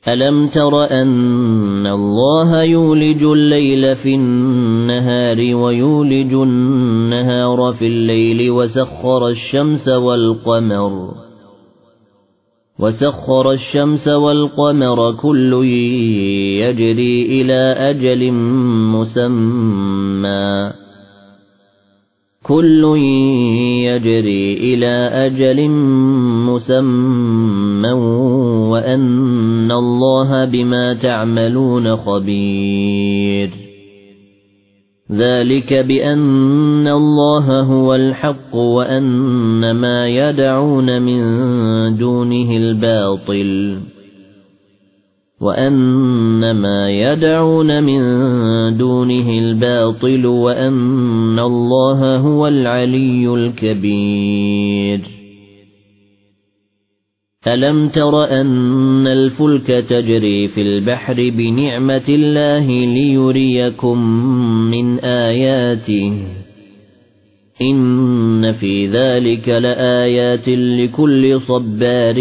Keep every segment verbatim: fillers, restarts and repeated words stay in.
ألم تر أن الله يولج الليل في النهار ويولج النهار في الليل وسخر الشمس والقمر وسخر الشمس والقمر كل يجري إلى أجل مسمى كل يجري إلى أجل مسمى وأن الله بما تعملون خبير ذلك بأن الله هو الحق وأن ما يدعون من دونه الباطل وأن ما يدعون من دونه الباطل وأن الله هو العلي الكبير ألم تر أن الفلك تجري في البحر بنعمة الله ليريكم من آياته إن في ذلك لآيات لكل صبار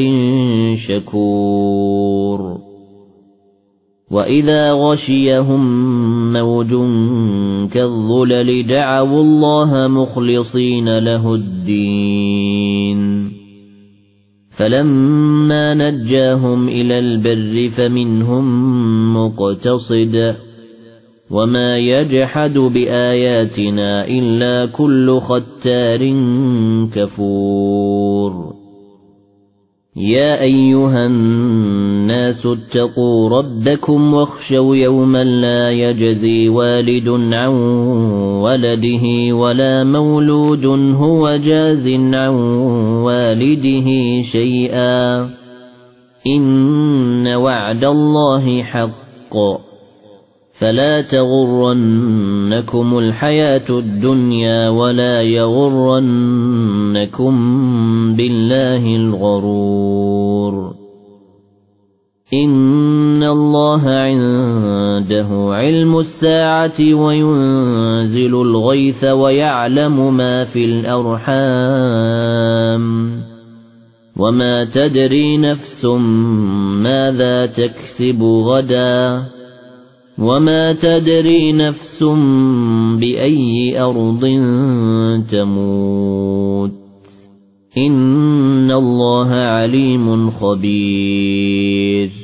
شكور وإذا غشيهم موج كالظلل دعوا الله مخلصين له الدين فلما نجاهم إلى البر فمنهم مقتصد وما يجحد بآياتنا إلا كل ختار كفور يا أيها الناس اتقوا ربكم واخشوا يوما لا يجزي والد عن ولده ولا مولود هو جاز عن والده شيئا إن وعد الله حق فلا تغرنكم الحياة الدنيا ولا يغرنكم بالله الغرور إن الله عنده علم الساعة وينزل الغيث ويعلم ما في الأرحام وما تدري نفس ماذا تكسب غدا وما تدري نفس بأي أرض تموت إن الله عليم خبير